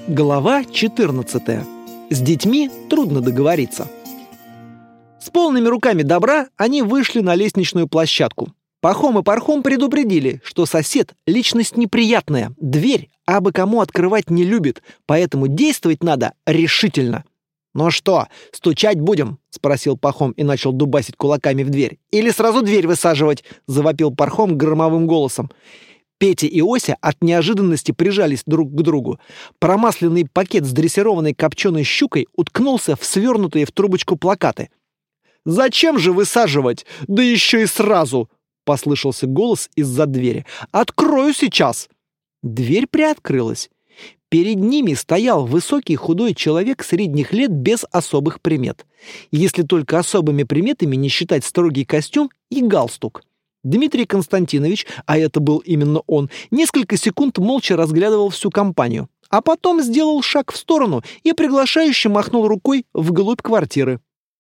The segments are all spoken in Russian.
Глава 14. С детьми трудно договориться. С полными руками добра они вышли на лестничную площадку. Пахом и Пархом предупредили, что сосед – личность неприятная, дверь абы кому открывать не любит, поэтому действовать надо решительно. «Ну что, стучать будем?» – спросил Пахом и начал дубасить кулаками в дверь. «Или сразу дверь высаживать?» – завопил Пархом громовым голосом. Петя и Ося от неожиданности прижались друг к другу. Промасленный пакет с дрессированной копченой щукой уткнулся в свернутые в трубочку плакаты. «Зачем же высаживать? Да еще и сразу!» — послышался голос из-за двери. «Открою сейчас!» Дверь приоткрылась. Перед ними стоял высокий худой человек средних лет без особых примет. Если только особыми приметами не считать строгий костюм и галстук. Дмитрий Константинович, а это был именно он, несколько секунд молча разглядывал всю компанию, а потом сделал шаг в сторону и приглашающе махнул рукой вглубь квартиры.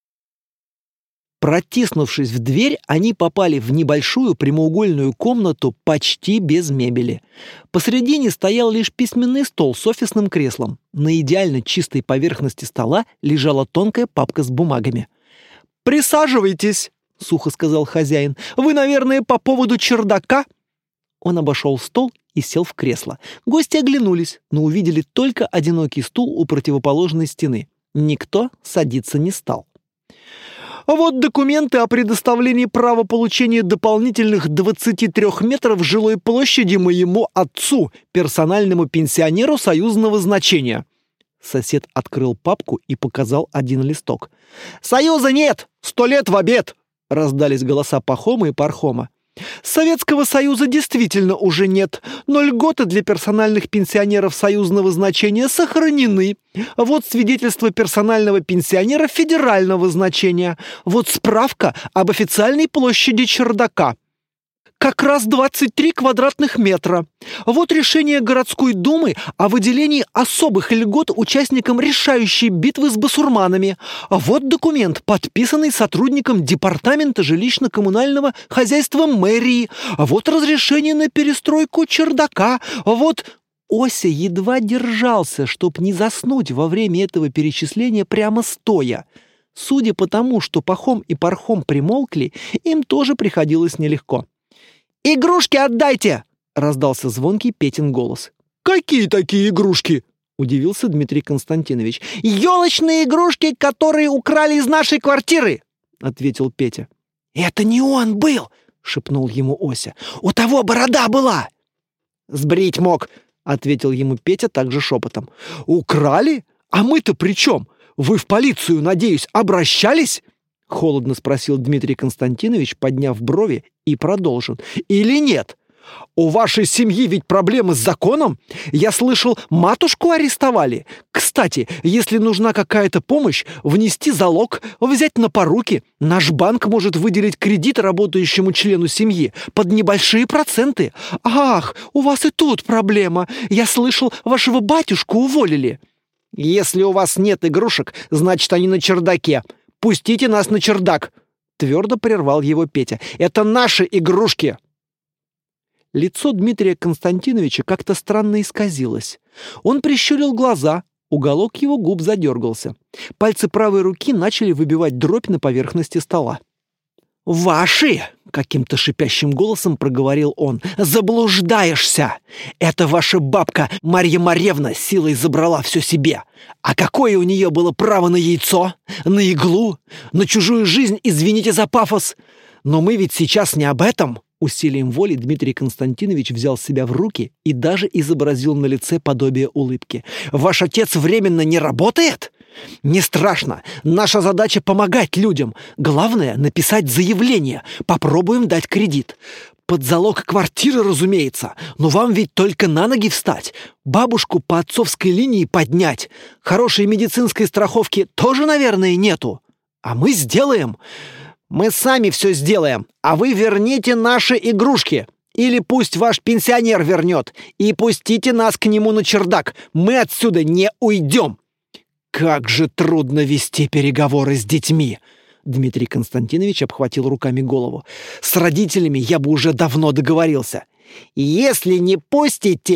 Протиснувшись в дверь, они попали в небольшую прямоугольную комнату почти без мебели. Посредине стоял лишь письменный стол с офисным креслом. На идеально чистой поверхности стола лежала тонкая папка с бумагами. «Присаживайтесь!» — сухо сказал хозяин. «Вы, наверное, по поводу чердака?» Он обошел стол и сел в кресло. Гости оглянулись, но увидели только одинокий стул у противоположной стены. Никто садиться не стал. «Вот документы о предоставлении права получения дополнительных 23 метров жилой площади моему отцу, персональному пенсионеру союзного значения». Сосед открыл папку и показал один листок. «Союза нет! 100 лет в обед!» — раздались голоса Пахома и Пархома. «Советского Союза действительно уже нет, но льготы для персональных пенсионеров союзного значения сохранены. Вот свидетельство персонального пенсионера федерального значения. Вот справка об официальной площади чердака. Как раз 23 квадратных метра. Вот решение городской думы о выделении особых льгот участникам решающей битвы с басурманами. Вот документ, подписанный сотрудником департамента жилищно-коммунального хозяйства мэрии. Вот разрешение на перестройку чердака. Вот...» Ося едва держался, чтоб не заснуть во время этого перечисления прямо стоя. Судя по тому, что Пахом и Пархом примолкли, им тоже приходилось нелегко. «Игрушки отдайте!» — раздался звонкий Петин голос. «Какие такие игрушки?» — удивился Дмитрий Константинович. «Елочные игрушки, которые украли из нашей квартиры!» — ответил Петя. «Это не он был!» — шепнул ему Ося. «У того борода была!» «Сбрить мог!» — ответил ему Петя также шепотом. «Украли? А мы-то при чем? Вы в полицию, надеюсь, обращались?» — холодно спросил Дмитрий Константинович, подняв брови, и продолжил. «Или нет? У вашей семьи ведь проблемы с законом? Я слышал, матушку арестовали. Кстати, если нужна какая-то помощь, внести залог, взять на поруки. Наш банк может выделить кредит работающему члену семьи под небольшие проценты. Ах, у вас и тут проблема. Я слышал, вашего батюшку уволили». «Если у вас нет игрушек, значит, они на чердаке. Пустите нас на чердак!» — твердо прервал его Петя. «Это наши игрушки!» Лицо Дмитрия Константиновича как-то странно исказилось. Он прищурил глаза, уголок его губ задергался. Пальцы правой руки начали выбивать дробь на поверхности стола. «Ваши!» — каким-то шипящим голосом проговорил он. «Заблуждаешься! Это ваша бабка Марья Марьевна силой забрала все себе. А какое у нее было право на яйцо? На иглу? На чужую жизнь, извините за пафос? Но мы ведь сейчас не об этом!» Усилием воли Дмитрий Константинович взял себя в руки и даже изобразил на лице подобие улыбки. «Ваш отец временно не работает? Не страшно. Наша задача — помогать людям. Главное — написать заявление. Попробуем дать кредит. Под залог квартиры, разумеется. Но вам ведь только на ноги встать. Бабушку по отцовской линии поднять. Хорошей медицинской страховки тоже, наверное, нету. А мы сделаем. Мы сами все сделаем. А вы верните наши игрушки. Или пусть ваш пенсионер вернет. И пустите нас к нему на чердак. Мы отсюда не уйдем». «Как же трудно вести переговоры с детьми!» Дмитрий Константинович обхватил руками голову. «С родителями я бы уже давно договорился». «Если не пустите!» —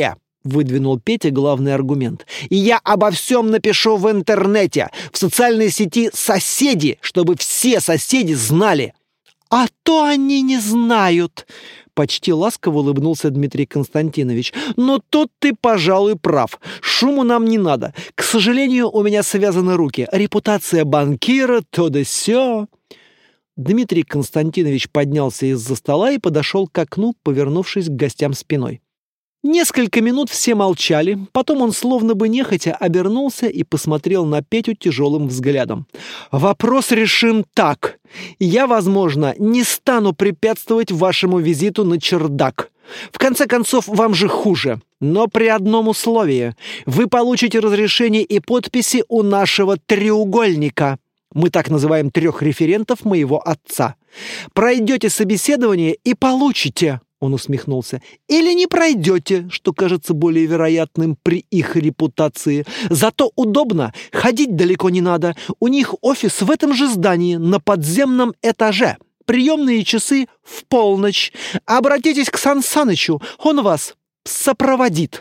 выдвинул Петя главный аргумент. «И я обо всем напишу в интернете, в социальной сети «Соседи», чтобы все соседи знали». «А то они не знают», — почти ласково улыбнулся Дмитрий Константинович. «Но тут ты, пожалуй, прав. Шуму нам не надо. К сожалению, у меня связаны руки. Репутация банкира, то да сё». Дмитрий Константинович поднялся из-за стола и подошел к окну, повернувшись к гостям спиной. Несколько минут все молчали, потом он словно бы нехотя обернулся и посмотрел на Петю тяжелым взглядом. «Вопрос решим так. Я, возможно, не стану препятствовать вашему визиту на чердак. В конце концов, вам же хуже. Но при одном условии. Вы получите разрешение и подписи у нашего треугольника. Мы так называем 3 референтов моего отца. Пройдете собеседование и получите». Он усмехнулся. «Или не пройдете, что кажется более вероятным при их репутации. Зато удобно, ходить далеко не надо. У них офис в этом же здании, на подземном этаже. Приемные часы в полночь. Обратитесь к Сан Санычу, он вас сопроводит».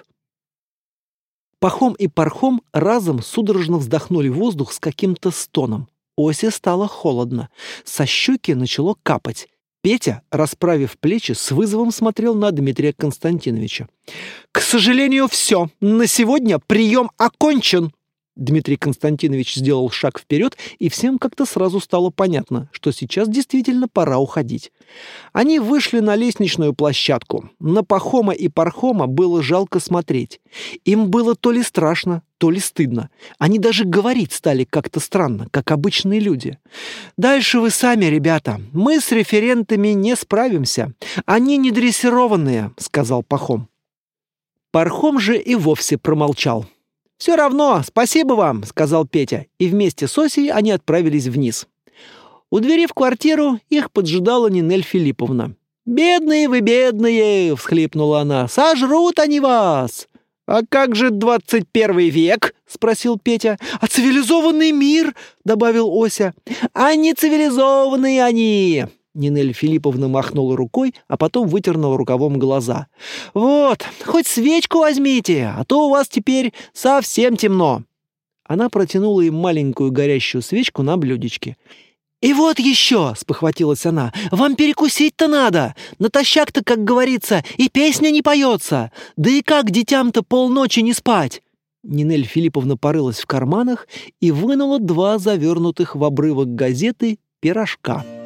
Пахом и Пархом разом судорожно вздохнули воздух с каким-то стоном. Осе стало холодно. Со щеки начало капать. Петя, расправив плечи, с вызовом смотрел на Дмитрия Константиновича. «К сожалению, все. На сегодня прием окончен». Дмитрий Константинович сделал шаг вперед, и всем как-то сразу стало понятно, что сейчас действительно пора уходить. Они вышли на лестничную площадку. На Пахома и Пархома было жалко смотреть. Им было то ли страшно, то ли стыдно. Они даже говорить стали как-то странно, как обычные люди. «Дальше вы сами, ребята. Мы с референтами не справимся. Они не дрессированные», — сказал Пахом. Пархом же и вовсе промолчал. «Все равно, спасибо вам», — сказал Петя, и вместе с Осей они отправились вниз. У двери в квартиру их поджидала Нинель Филипповна. «Бедные вы, бедные!» — всхлипнула она. «Сожрут они вас!» «А как же 21 век?» — спросил Петя. «А цивилизованный мир?» — добавил Ося. «А не цивилизованные они!» Нинель Филипповна махнула рукой, а потом вытерла рукавом глаза. «Вот, хоть свечку возьмите, а то у вас теперь совсем темно». Она протянула им маленькую горящую свечку на блюдечке. «И вот еще!» — спохватилась она. «Вам перекусить-то надо! Натощак-то, как говорится, и песня не поется! Да и как детям-то полночи не спать?» Нинель Филипповна порылась в карманах и вынула 2 завернутых в обрывок газеты пирожка.